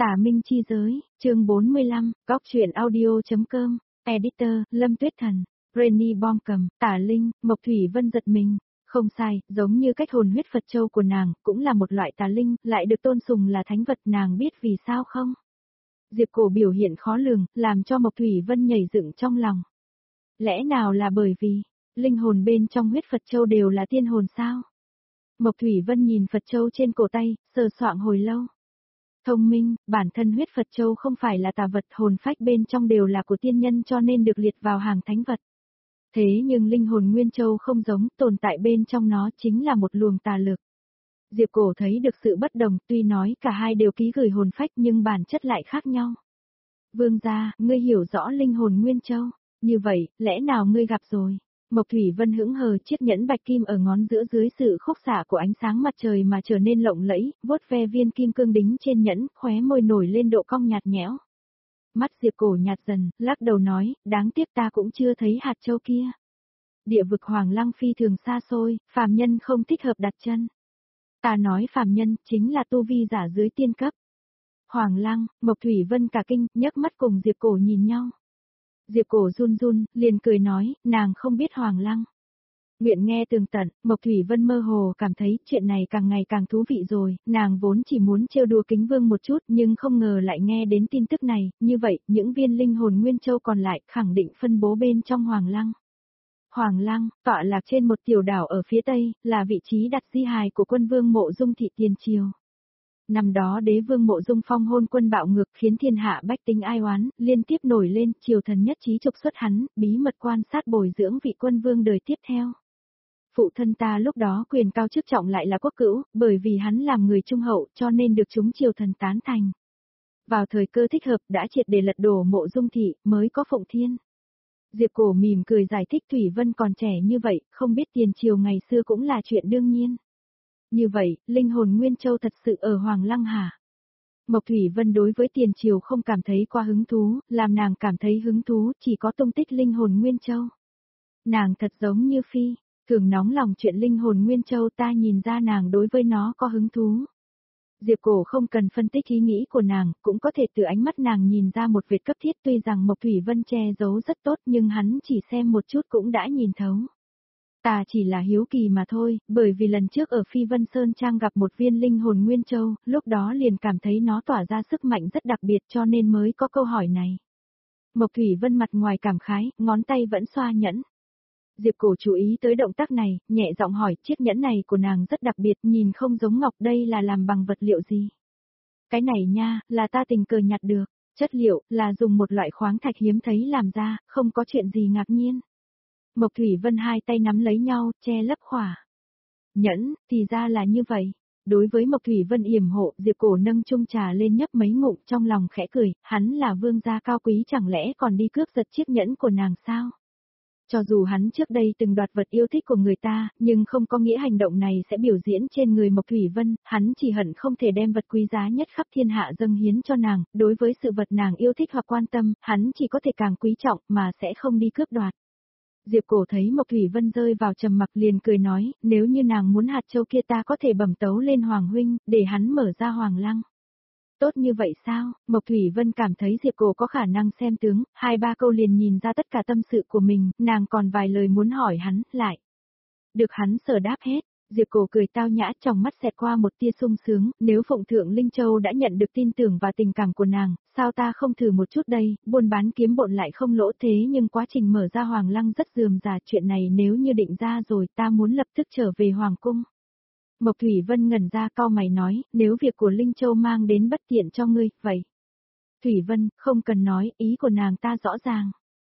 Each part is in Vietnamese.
Tả Minh chi giới, chương 45, góc truyện audio.com, editor, Lâm Tuyết Thần, Rainy Bom cầm, Tả Linh, Mộc Thủy Vân giật mình. Không sai, giống như cách hồn huyết Phật châu của nàng, cũng là một loại tà linh, lại được tôn sùng là thánh vật, nàng biết vì sao không? Diệp Cổ biểu hiện khó lường, làm cho Mộc Thủy Vân nhảy dựng trong lòng. Lẽ nào là bởi vì, linh hồn bên trong huyết Phật châu đều là tiên hồn sao? Mộc Thủy Vân nhìn Phật châu trên cổ tay, sờ soạng hồi lâu. Thông minh, bản thân huyết Phật châu không phải là tà vật, hồn phách bên trong đều là của tiên nhân cho nên được liệt vào hàng thánh vật. Thế nhưng linh hồn Nguyên Châu không giống, tồn tại bên trong nó chính là một luồng tà lực. Diệp Cổ thấy được sự bất đồng, tuy nói cả hai đều ký gửi hồn phách nhưng bản chất lại khác nhau. Vương gia, ngươi hiểu rõ linh hồn Nguyên Châu, như vậy, lẽ nào ngươi gặp rồi? Mộc Thủy Vân hững hờ, chiếc nhẫn bạch kim ở ngón giữa dưới sự khúc xạ của ánh sáng mặt trời mà trở nên lộng lẫy, vuốt ve viên kim cương đính trên nhẫn, khóe môi nổi lên độ cong nhạt nhẽo. Mắt Diệp Cổ nhạt dần, lắc đầu nói, đáng tiếc ta cũng chưa thấy hạt châu kia. Địa vực Hoàng Lăng phi thường xa xôi, phàm nhân không thích hợp đặt chân. Ta nói phàm nhân, chính là tu vi giả dưới tiên cấp. Hoàng Lăng, Mộc Thủy Vân cả kinh, nhấc mắt cùng Diệp Cổ nhìn nhau. Diệp Cổ run run, liền cười nói, nàng không biết Hoàng Lăng. Nguyện nghe tường tận, Mộc Thủy Vân mơ hồ cảm thấy chuyện này càng ngày càng thú vị rồi, nàng vốn chỉ muốn trêu đùa Kính Vương một chút nhưng không ngờ lại nghe đến tin tức này, như vậy, những viên linh hồn Nguyên Châu còn lại khẳng định phân bố bên trong Hoàng Lăng. Hoàng Lăng, tọa lạc trên một tiểu đảo ở phía tây, là vị trí đặt di hài của quân vương Mộ Dung thị tiền triều. Năm đó đế vương Mộ Dung phong hôn quân bạo ngược khiến thiên hạ bách tính ai oán, liên tiếp nổi lên, triều thần nhất trí trục xuất hắn, bí mật quan sát bồi dưỡng vị quân vương đời tiếp theo. Phụ thân ta lúc đó quyền cao chức trọng lại là quốc cữu, bởi vì hắn làm người trung hậu cho nên được chúng triều thần tán thành. Vào thời cơ thích hợp đã triệt để lật đổ Mộ Dung thị, mới có Phụng Thiên. Diệp Cổ mỉm cười giải thích Thủy Vân còn trẻ như vậy, không biết tiền triều ngày xưa cũng là chuyện đương nhiên. Như vậy, linh hồn Nguyên Châu thật sự ở Hoàng Lăng hả? Mộc Thủy Vân đối với tiền triều không cảm thấy quá hứng thú, làm nàng cảm thấy hứng thú chỉ có tung tích linh hồn Nguyên Châu. Nàng thật giống như Phi, thường nóng lòng chuyện linh hồn Nguyên Châu, ta nhìn ra nàng đối với nó có hứng thú. Diệp Cổ không cần phân tích ý nghĩ của nàng, cũng có thể từ ánh mắt nàng nhìn ra một việc cấp thiết, tuy rằng Mộc Thủy Vân che giấu rất tốt nhưng hắn chỉ xem một chút cũng đã nhìn thấu. Ta chỉ là hiếu kỳ mà thôi, bởi vì lần trước ở Phi Vân Sơn Trang gặp một viên linh hồn Nguyên Châu, lúc đó liền cảm thấy nó tỏa ra sức mạnh rất đặc biệt cho nên mới có câu hỏi này. Mộc Thủy Vân mặt ngoài cảm khái, ngón tay vẫn xoa nhẫn. Diệp Cổ chú ý tới động tác này, nhẹ giọng hỏi, chiếc nhẫn này của nàng rất đặc biệt, nhìn không giống ngọc, đây là làm bằng vật liệu gì? Cái này nha, là ta tình cờ nhặt được, chất liệu là dùng một loại khoáng thạch hiếm thấy làm ra, không có chuyện gì ngạc nhiên. Mộc Thủy Vân hai tay nắm lấy nhau, che lấp khỏa. Nhẫn, thì ra là như vậy. Đối với Mộc Thủy Vân yểm hộ, Diệp Cổ nâng chung trà lên nhấp mấy ngụm, trong lòng khẽ cười, hắn là vương gia cao quý chẳng lẽ còn đi cướp giật chiếc nhẫn của nàng sao? Cho dù hắn trước đây từng đoạt vật yêu thích của người ta, nhưng không có nghĩa hành động này sẽ biểu diễn trên người Mộc Thủy Vân, hắn chỉ hận không thể đem vật quý giá nhất khắp thiên hạ dâng hiến cho nàng, đối với sự vật nàng yêu thích hoặc quan tâm, hắn chỉ có thể càng quý trọng mà sẽ không đi cướp đoạt. Diệp Cổ thấy Mộc Thủy Vân rơi vào trầm mặc liền cười nói, nếu như nàng muốn hạt châu kia ta có thể bẩm tấu lên Hoàng huynh, để hắn mở ra Hoàng Lăng. Tốt như vậy sao? Mộc Thủy Vân cảm thấy Diệp Cổ có khả năng xem tướng, hai ba câu liền nhìn ra tất cả tâm sự của mình, nàng còn vài lời muốn hỏi hắn, lại. Được hắn sở đáp hết, Diệp Cổ cười tao nhã, trong mắt xẹt qua một tia sung sướng, nếu Phụng Thượng Linh Châu đã nhận được tin tưởng và tình cảm của nàng, sao ta không thử một chút đây, buôn bán kiếm bộn lại không lỗ thế nhưng quá trình mở ra Hoàng Lăng rất rườm rà, chuyện này nếu như định ra rồi ta muốn lập tức trở về Hoàng Cung. Mộc Thủy Vân ngẩn ra cau mày nói, nếu việc của Linh Châu mang đến bất tiện cho ngươi, vậy. Thủy Vân, không cần nói, ý của nàng ta rõ ràng.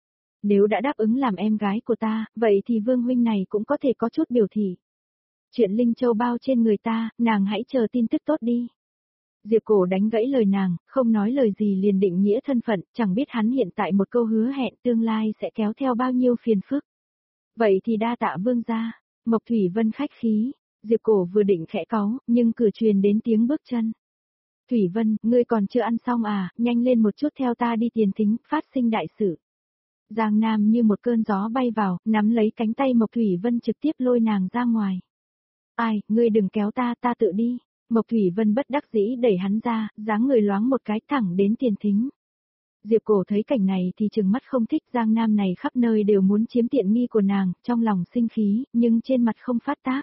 Nếu đã đáp ứng làm em gái của ta, vậy thì Vương huynh này cũng có thể có chút biểu thị. Chuyện Linh Châu bao trên người ta, nàng hãy chờ tin tức tốt đi. Diệp Cổ đánh gãy lời nàng, không nói lời gì liền định nghĩa thân phận, chẳng biết hắn hiện tại một câu hứa hẹn tương lai sẽ kéo theo bao nhiêu phiền phức. Vậy thì đa tạ vương gia. Mộc Thủy Vân khách khí. Diệp Cổ vừa định khẽ cáu, nhưng cửa truyền đến tiếng bước chân. Thủy Vân, ngươi còn chưa ăn xong à, nhanh lên một chút theo ta đi tiền thính, phát sinh đại sự. Giang Nam như một cơn gió bay vào, nắm lấy cánh tay Mộc Thủy Vân trực tiếp lôi nàng ra ngoài. Ai, ngươi đừng kéo ta, ta tự đi. Mộc Thủy Vân bất đắc dĩ đẩy hắn ra, dáng người loáng một cái thẳng đến tiền thính. Diệp Cổ thấy cảnh này thì trừng mắt không thích, Giang Nam này khắp nơi đều muốn chiếm tiện nghi của nàng, trong lòng sinh khí, nhưng trên mặt không phát tác.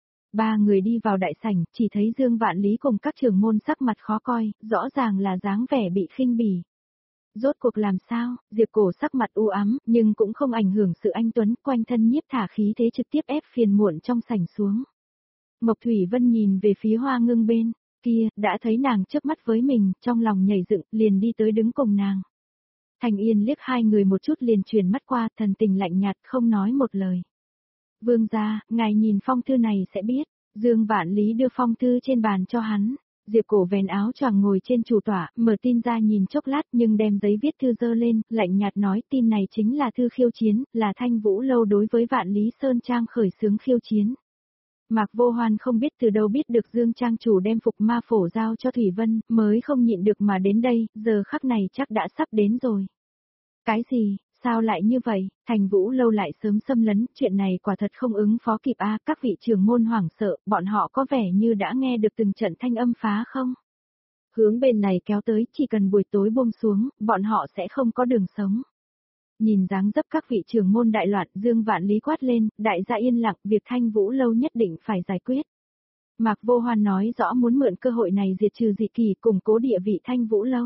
Ba người đi vào đại sảnh, chỉ thấy Dương Vạn Lý cùng các trưởng môn sắc mặt khó coi, rõ ràng là dáng vẻ bị khinh bỉ. Rốt cuộc làm sao, Diệp Cổ sắc mặt u ám, nhưng cũng không ảnh hưởng sự anh tuấn, quanh thân nhiếp thả khí thế trực tiếp ép phiền muộn trong sảnh xuống. Mộc Thủy Vân nhìn về phía Hoa Ngưng bên kia, đã thấy nàng chớp mắt với mình, trong lòng nhảy dựng, liền đi tới đứng cùng nàng. Thành Yên liếc hai người một chút liền chuyển mắt qua, thần tình lạnh nhạt không nói một lời. Vương gia, ngài nhìn phong thư này sẽ biết. Dương Vạn Lý đưa phong thư trên bàn cho hắn. Diệp Cổ vén áo choàng ngồi trên chủ tọa, mở tin ra nhìn chốc lát nhưng đem giấy viết thư dơ lên, lạnh nhạt nói tin này chính là thư khiêu chiến, là Thanh Vũ Lâu đối với Vạn Lý Sơn Trang khởi xướng khiêu chiến. Mạc Vô Hoan không biết từ đâu biết được Dương Trang chủ đem phục ma phổ giao cho Thủy Vân, mới không nhịn được mà đến đây, giờ khắc này chắc đã sắp đến rồi. Cái gì, sao lại như vậy, Thành Vũ Lâu lại sớm xâm lấn, chuyện này quả thật không ứng phó kịp a. Các vị trưởng môn hoảng sợ, bọn họ có vẻ như đã nghe được từng trận thanh âm phá không? Hướng bên này kéo tới, chỉ cần buổi tối buông xuống, bọn họ sẽ không có đường sống. Nhìn dáng dấp các vị trưởng môn đại loạn, Dương Vạn Lý quát lên, đại gia yên lặng, việc Thanh Vũ Lâu nhất định phải giải quyết. Mạc Vô Hoan nói rõ muốn mượn cơ hội này diệt trừ dị kỳ, củng cố địa vị Thanh Vũ Lâu.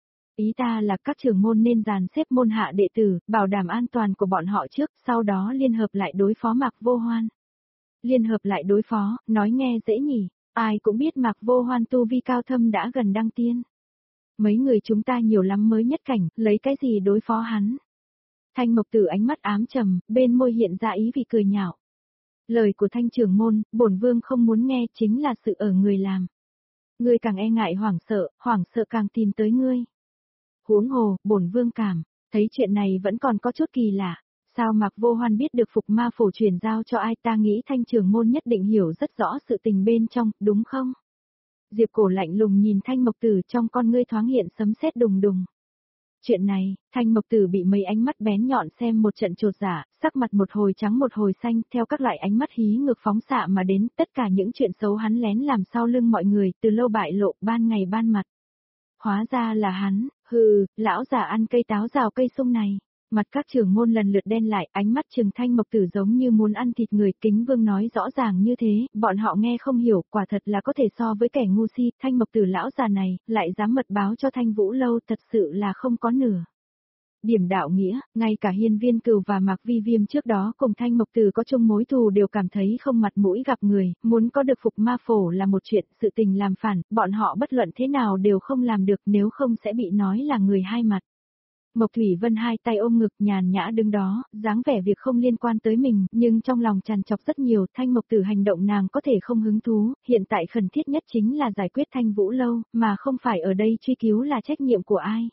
Ý ta là các trưởng môn nên dàn xếp môn hạ đệ tử, bảo đảm an toàn của bọn họ trước, sau đó liên hợp lại đối phó Mạc Vô Hoan. Liên hợp lại đối phó, nói nghe dễ nhỉ, ai cũng biết Mạc Vô Hoan tu vi cao thâm đã gần đăng tiên. Mấy người chúng ta nhiều lắm mới nhất cảnh, lấy cái gì đối phó hắn? Thanh Mộc Tử ánh mắt ám trầm, bên môi hiện ra ý vị cười nhạo. Lời của Thanh trưởng môn, bổn vương không muốn nghe, chính là sự ở người làm. Ngươi càng e ngại hoảng sợ càng tìm tới ngươi. Huống hồ, bổn vương cảm, thấy chuyện này vẫn còn có chút kỳ lạ. Sao Mạc Vô Hoan biết được phục ma phổ truyền giao cho ai, ta nghĩ Thanh trưởng môn nhất định hiểu rất rõ sự tình bên trong, đúng không? Diệp Cổ lạnh lùng nhìn Thanh Mộc Tử, trong con ngươi thoáng hiện sấm sét đùng đùng. Chuyện này, Thanh Mộc Tử bị mấy ánh mắt bén nhọn xem một trận chột dạ, sắc mặt một hồi trắng một hồi xanh, theo các loại ánh mắt hí ngược phóng xạ mà đến, tất cả những chuyện xấu hắn lén làm sau lưng mọi người, từ lâu bại lộ, ban ngày ban mặt. Hóa ra là hắn, hừ, lão già ăn cây táo rào cây sung này. Mặt các trưởng môn lần lượt đen lại, ánh mắt trừng Thanh Mộc Tử giống như muốn ăn thịt người. Kính Vương nói rõ ràng như thế, bọn họ nghe không hiểu, quả thật là có thể so với kẻ ngu si. Thanh Mộc Tử lão già này, lại dám mật báo cho Thanh Vũ Lâu, thật sự là không có nửa điểm đạo nghĩa. Ngay cả Hiên Viên Cừu và Mạc Vi Viêm trước đó cùng Thanh Mộc Tử có chung mối thù đều cảm thấy không mặt mũi gặp người, muốn có được phục ma phổ là một chuyện, sự tình làm phản, bọn họ bất luận thế nào đều không làm được, nếu không sẽ bị nói là người hai mặt. Mộc Thủy Vân hai tay ôm ngực nhàn nhã đứng đó, dáng vẻ việc không liên quan tới mình, nhưng trong lòng tràn trọc rất nhiều. Thanh Mộc Tử hành động nàng có thể không hứng thú, hiện tại khẩn thiết nhất chính là giải quyết Thanh Vũ Lâu, mà không phải ở đây truy cứu là trách nhiệm của ai.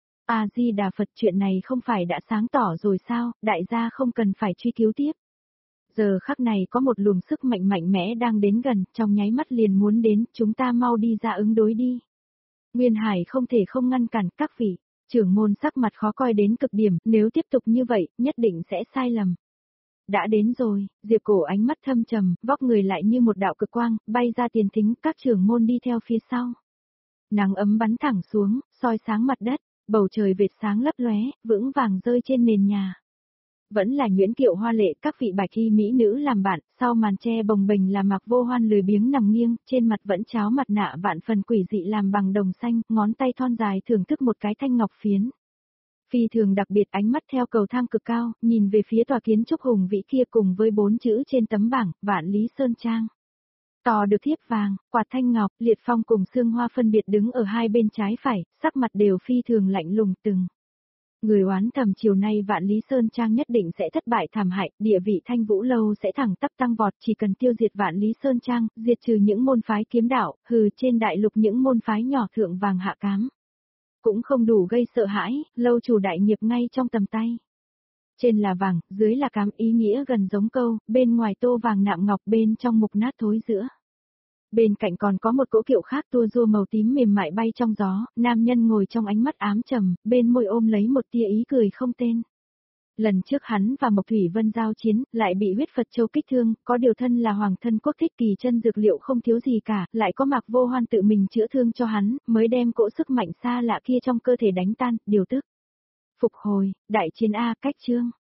A-di-đà Phật, chuyện này không phải đã sáng tỏ rồi sao, đại gia không cần phải truy cứu tiếp. Giờ khắc này có một luồng sức mạnh mạnh mẽ đang đến gần, trong nháy mắt liền muốn đến, chúng ta mau đi ra ứng đối đi. Nguyên Hải không thể không ngăn cản các vị. Trưởng môn sắc mặt khó coi đến cực điểm, nếu tiếp tục như vậy, nhất định sẽ sai lầm. Đã đến rồi, Diệp Cổ ánh mắt thâm trầm, vóc người lại như một đạo cực quang, bay ra tiền thính, các trưởng môn đi theo phía sau. Nắng ấm bắn thẳng xuống, soi sáng mặt đất, bầu trời vệt sáng lấp lóe, vững vàng rơi trên nền nhà. Vẫn là nhuyễn kiệu hoa lệ, các vị bạch y mỹ nữ làm bạn, sau màn che bồng bềnh là Mạc Vô Hoan lười biếng nằm nghiêng, trên mặt vẫn tráo mặt nạ vạn phần quỷ dị làm bằng đồng xanh, ngón tay thon dài thưởng thức một cái thanh ngọc phiến. Phi thường đặc biệt, ánh mắt theo cầu thang cực cao, nhìn về phía tòa kiến trúc hùng vĩ kia cùng với 4 chữ trên tấm bảng, Vạn Lý Sơn Trang. Tò được thiếp vàng, quạt thanh ngọc, liệt phong cùng xương hoa phân biệt đứng ở hai bên trái phải, sắc mặt đều phi thường lạnh lùng từng. Người oán thầm chiều nay Vạn Lý Sơn Trang nhất định sẽ thất bại thảm hại, địa vị Thanh Vũ Lâu sẽ thẳng tắp tăng vọt, chỉ cần tiêu diệt Vạn Lý Sơn Trang, diệt trừ những môn phái kiếm đạo, trên đại lục những môn phái nhỏ thượng vàng hạ cám. Cũng không đủ gây sợ hãi, lâu chủ đại nghiệp ngay trong tầm tay. Trên là vàng, dưới là cám, ý nghĩa gần giống câu, bên ngoài tô vàng nạm ngọc, bên trong mục nát thối giữa. Bên cạnh còn có một cỗ kiệu khác tua rua màu tím mềm mại bay trong gió, nam nhân ngồi trong ánh mắt ám trầm, bên môi ôm lấy một tia ý cười không tên. Lần trước hắn và Mộc Thủy Vân giao chiến, lại bị huyết Phật Châu kích thương, có điều thân là hoàng thân quốc thích kỳ chân dược liệu không thiếu gì cả, lại có Mạc Vô Hoan tự mình chữa thương cho hắn, mới đem cỗ sức mạnh xa lạ kia trong cơ thể đánh tan, điều tức. Phục hồi, đại chiến A cách chương.